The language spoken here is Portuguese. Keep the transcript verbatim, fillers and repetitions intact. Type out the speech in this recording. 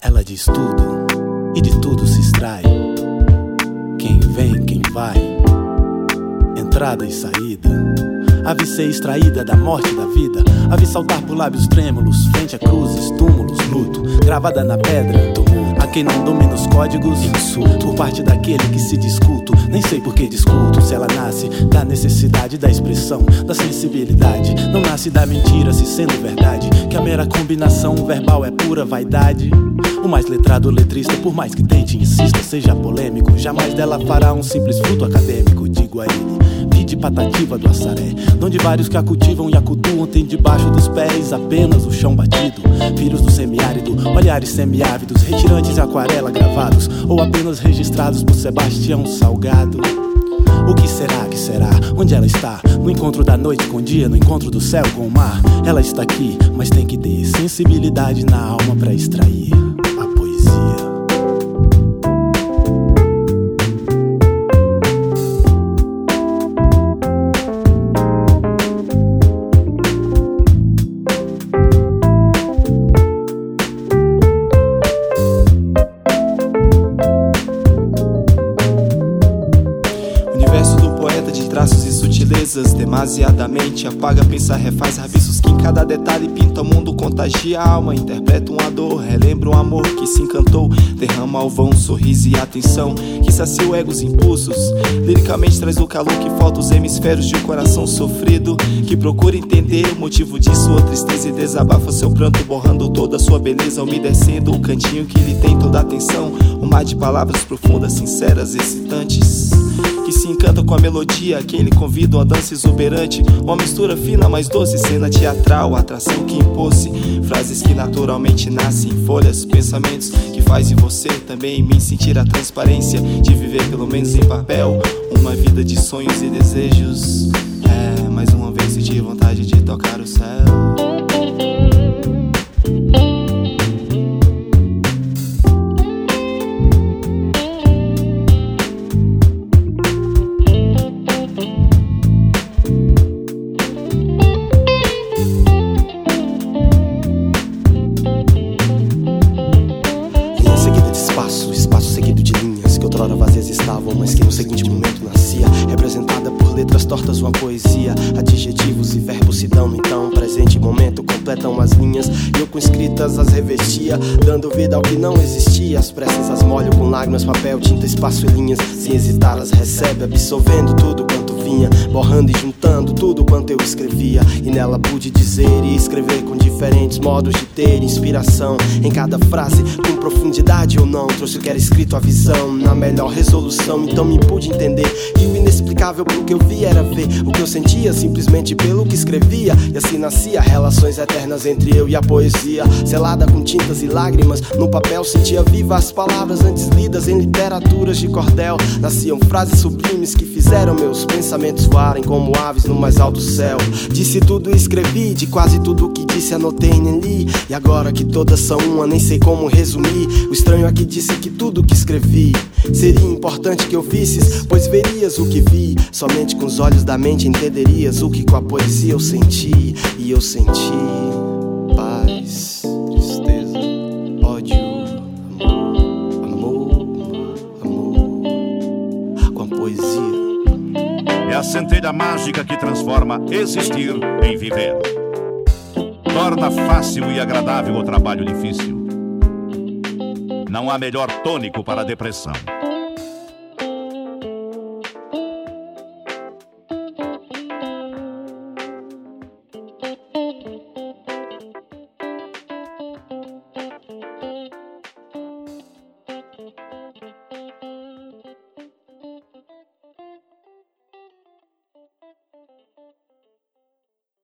Ela diz tudo e de tudo se extrai. Quem vem, quem vai, entrada e saída. A vi ser extraída da morte da vida. A vi saltar por lábios trêmulos, frente a cruzes, túmulos, luto, gravada na pedra, tumulto. A quem não domina os códigos, insulto, por parte daquele que se discuto. Nem sei por que discuto, se ela nasce da necessidade da expressão, da sensibilidade. Não nasce da mentira, se sendo verdade, que a mera combinação verbal é pura vaidade. O mais letrado letrista, por mais que tente, insista, seja polêmico, jamais dela fará um simples fruto acadêmico. Digo a ele, vide patativa do Assaré, onde vários que a cultivam e a cultuam tem debaixo dos pés apenas o chão batido. Filhos do semiárido, olhares semiávidos, retirantes e aquarela gravados, ou apenas registrados por Sebastião Salgado. O que será, que será? Onde ela está? No encontro da noite com o dia, no encontro do céu com o mar. Ela está aqui, mas tem que ter sensibilidade na alma pra extrair a poesia. Traços e sutilezas, demasiadamente apaga, pensa, refaz rabiscos que em cada detalhe pinta o mundo, contagia a alma, interpreta uma dor, relembra um amor que se encantou, derrama ao vão sorriso e atenção, que sacia o ego, os impulsos, liricamente traz o calor que falta os hemisférios de um coração sofrido, que procura entender o motivo de sua tristeza e desabafa seu pranto, borrando toda a sua beleza, umedecendo o cantinho que lhe tem toda a atenção, um mar de palavras profundas, sinceras, excitantes, que se encanta com a melodia, quem lhe convida uma dança exuberante, uma mistura fina mais doce, cena teatral, atração que impôs-se, frases que naturalmente nascem em folhas, pensamentos que faz em você, também em mim, sentir a transparência de viver pelo menos em papel, uma vida de sonhos e desejos. É, mais uma vez senti vontade de tocar o céu. Vazias estavam, mas que no seguinte momento nascia, representada por letras tortas, uma poesia, adjetivos e verbos se dão no então presente momento, completam as linhas e eu com escritas as revestia, dando vida ao que não existia. As pressas as molho com lágrimas, papel, tinta, espaço e linhas, sem hesitar as recebe, absorvendo tudo quanto vinha, borrando e juntando tudo quanto eu escrevia, e nela pude dizer e escrever com diferentes modos de ter inspiração em cada frase, com profundidade ou não, trouxe o que era escrito, a visão na melhor resolução, então me pude entender, e o inexplicável pelo que eu vi era ver o que eu sentia, simplesmente pelo que escrevia, e assim nascia relações eternas entre eu e a poesia, selada com tintas e lágrimas, no papel sentia viva as palavras antes lidas em literaturas de cordel, nasciam frases sublimes que fizeram meus pensamentos voarem como aves no mais alto céu, disse tudo e escrevi, de quase tudo que disse anotei nem li, e agora que todas são uma nem sei como resumir, o estranho é que disse que tudo que escrevi seria importante que ouvisses, pois verias o que vi, somente com os olhos da mente entenderias o que com a poesia eu senti, e eu senti paz, tristeza, ódio, amor, amor, amor, com a poesia. É a centelha mágica que transforma existir em viver. Torna fácil e agradável o trabalho difícil. Não há melhor tônico para a depressão.